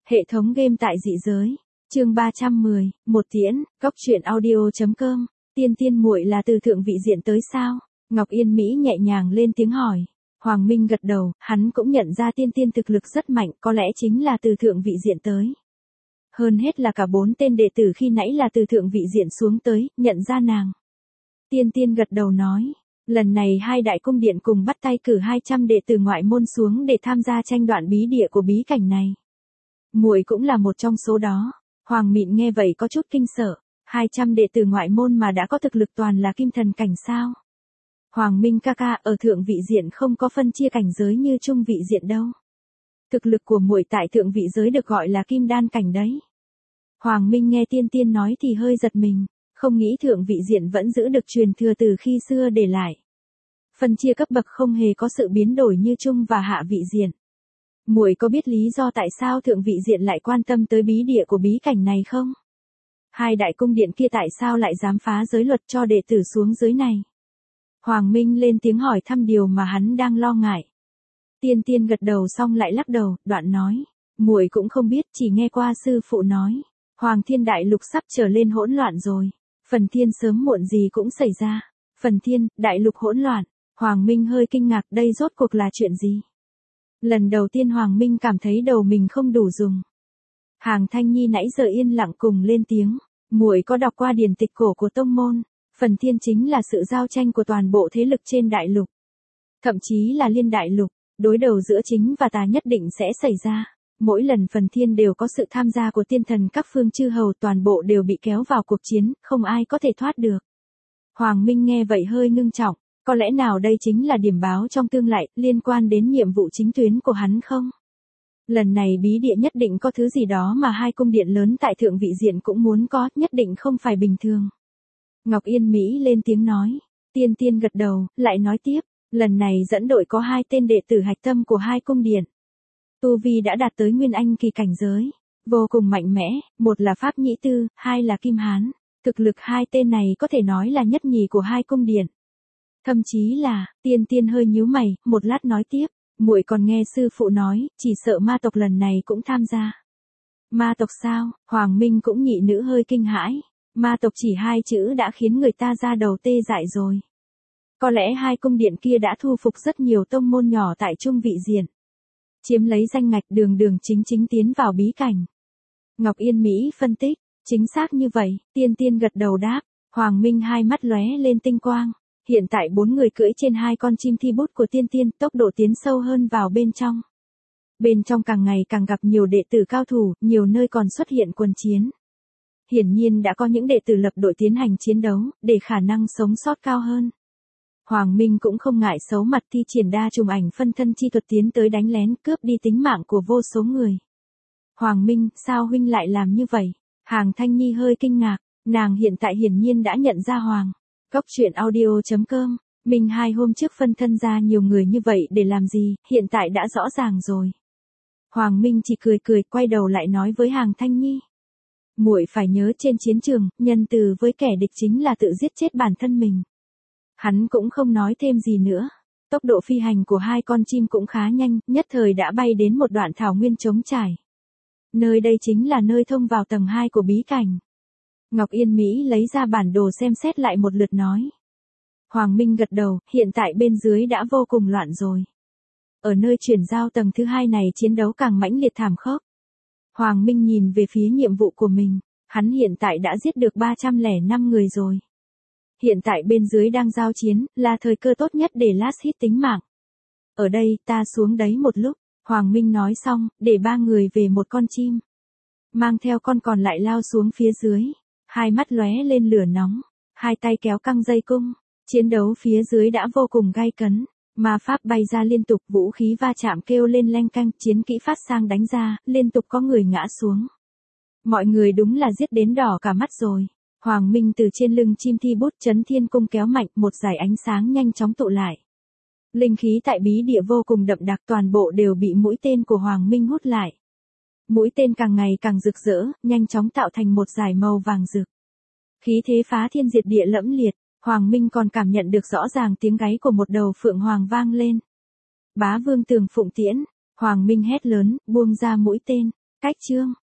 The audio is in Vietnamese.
Hệ thống game tại dị giới. Chương 310, một tiễn, góc truyện audio.com. Tiên tiên muội là từ thượng vị diện tới sao? Ngọc Yên Mỹ nhẹ nhàng lên tiếng hỏi. Hoàng Minh gật đầu, hắn cũng nhận ra tiên tiên thực lực rất mạnh, có lẽ chính là từ thượng vị diện tới. Hơn hết là cả 4 tên đệ tử khi nãy là từ thượng vị diện xuống tới, nhận ra nàng. Tiên tiên gật đầu nói. Lần này hai đại cung điện cùng bắt tay cử 200 đệ tử ngoại môn xuống để tham gia tranh đoạn bí địa của bí cảnh này. Muội cũng là một trong số đó. Hoàng Mịn nghe vậy có chút kinh sợ, 200 đệ tử ngoại môn mà đã có thực lực toàn là kim thần cảnh sao? Hoàng Minh ca ca, ở thượng vị diện không có phân chia cảnh giới như trung vị diện đâu. Thực lực của muội tại thượng vị giới được gọi là kim đan cảnh đấy. Hoàng Minh nghe tiên tiên nói thì hơi giật mình, không nghĩ thượng vị diện vẫn giữ được truyền thừa từ khi xưa để lại. Phân chia cấp bậc không hề có sự biến đổi như trung và hạ vị diện. Muội có biết lý do tại sao thượng vị diện lại quan tâm tới bí địa của bí cảnh này không? Hai đại cung điện kia tại sao lại dám phá giới luật cho đệ tử xuống dưới này? Hoàng Minh lên tiếng hỏi thăm điều mà hắn đang lo ngại. Tiên tiên gật đầu xong lại lắc đầu, đoạn nói, muội cũng không biết, chỉ nghe qua sư phụ nói, Hoàng Thiên Đại Lục sắp trở lên hỗn loạn rồi. Phần Thiên sớm muộn gì cũng xảy ra. Phần Thiên, Đại Lục hỗn loạn. Hoàng Minh hơi kinh ngạc, đây rốt cuộc là chuyện gì? Lần đầu tiên Hoàng Minh cảm thấy đầu mình không đủ dùng. Hàng Thanh Nhi nãy giờ yên lặng cùng lên tiếng, muội có đọc qua điển tịch cổ của tông môn, Phần Thiên chính là sự giao tranh của toàn bộ thế lực trên đại lục. Thậm chí là liên đại lục, đối đầu giữa chính và tà nhất định sẽ xảy ra. Mỗi lần Phần Thiên đều có sự tham gia của tiên thần các phương chư hầu, toàn bộ đều bị kéo vào cuộc chiến, không ai có thể thoát được. Hoàng Minh nghe vậy hơi ngưng trọng, có lẽ nào đây chính là điểm báo trong tương lai, liên quan đến nhiệm vụ chính tuyến của hắn không? Lần này bí địa nhất định có thứ gì đó mà hai cung điện lớn tại thượng vị diện cũng muốn có, nhất định không phải bình thường. Ngọc Yên Mỹ lên tiếng nói, tiên tiên gật đầu, lại nói tiếp, lần này dẫn đội có 2 tên đệ tử hạch tâm của 2 cung điện. Tu vi đã đạt tới Nguyên Anh kỳ cảnh giới, vô cùng mạnh mẽ, một là Pháp Nhĩ Tư, 2 là Kim Hán. Thực lực 2 tên này có thể nói là nhất nhì của 2 cung điện. Thậm chí là, tiên tiên hơi nhíu mày, một lát nói tiếp, muội còn nghe sư phụ nói, chỉ sợ ma tộc lần này cũng tham gia. Ma tộc sao? Hoàng Minh cũng nhị nữ hơi kinh hãi. Ma tộc chỉ 2 chữ đã khiến người ta ra đầu tê dại rồi. Có lẽ 2 cung điện kia đã thu phục rất nhiều tông môn nhỏ tại trung vị diện. Chiếm lấy danh ngạch đường đường chính chính tiến vào bí cảnh. Ngọc Yên Mỹ phân tích, chính xác như vậy, tiên tiên gật đầu đáp, Hoàng Minh hai mắt lóe lên tinh quang. Hiện tại 4 người cưỡi trên 2 con chim thi bút của tiên tiên, tốc độ tiến sâu hơn vào bên trong. Bên trong càng ngày càng gặp nhiều đệ tử cao thủ, nhiều nơi còn xuất hiện quân chiến. Hiển nhiên đã có những đệ tử lập đội tiến hành chiến đấu, để khả năng sống sót cao hơn. Hoàng Minh cũng không ngại xấu mặt thi triển đa trùng ảnh phân thân chi thuật tiến tới đánh lén cướp đi tính mạng của vô số người. Hoàng Minh, sao huynh lại làm như vậy? Hàng Thanh Nhi hơi kinh ngạc, nàng hiện tại hiển nhiên đã nhận ra Hoàng. Góc truyện audio.com, mình 2 hôm trước phân thân ra nhiều người như vậy để làm gì, hiện tại đã rõ ràng rồi. Hoàng Minh chỉ cười cười quay đầu lại nói với Hàng Thanh Nhi. Muội phải nhớ trên chiến trường, nhân từ với kẻ địch chính là tự giết chết bản thân mình. Hắn cũng không nói thêm gì nữa. Tốc độ phi hành của 2 con chim cũng khá nhanh, nhất thời đã bay đến một đoạn thảo nguyên trống trải. Nơi đây chính là nơi thông vào tầng 2 của bí cảnh. Ngọc Yên Mỹ lấy ra bản đồ xem xét lại một lượt nói. Hoàng Minh gật đầu, hiện tại bên dưới đã vô cùng loạn rồi. Ở nơi chuyển giao tầng thứ 2 này chiến đấu càng mãnh liệt thảm khốc. Hoàng Minh nhìn về phía nhiệm vụ của mình, hắn hiện tại đã giết được 305 người rồi. Hiện tại bên dưới đang giao chiến, là thời cơ tốt nhất để last hit tính mạng. Ở đây, ta xuống đấy một lúc, Hoàng Minh nói xong, để 3 người về một con chim. Mang theo con còn lại lao xuống phía dưới, hai mắt lóe lên lửa nóng, 2 tay kéo căng dây cung, chiến đấu phía dưới đã vô cùng gay cấn. Ma pháp bay ra liên tục, vũ khí va chạm kêu lên leng canh, chiến kỹ phát sang đánh ra, liên tục có người ngã xuống. Mọi người đúng là giết đến đỏ cả mắt rồi. Hoàng Minh từ trên lưng chim thi bút chấn thiên cung kéo mạnh, một dải ánh sáng nhanh chóng tụ lại. Linh khí tại bí địa vô cùng đậm đặc, toàn bộ đều bị mũi tên của Hoàng Minh hút lại. Mũi tên càng ngày càng rực rỡ, nhanh chóng tạo thành một dải màu vàng rực. Khí thế phá thiên diệt địa lẫm liệt. Hoàng Minh còn cảm nhận được rõ ràng tiếng gáy của một đầu phượng hoàng vang lên. Bá Vương Tường Phụng Tiễn, Hoàng Minh hét lớn, buông ra mũi tên. Cách chương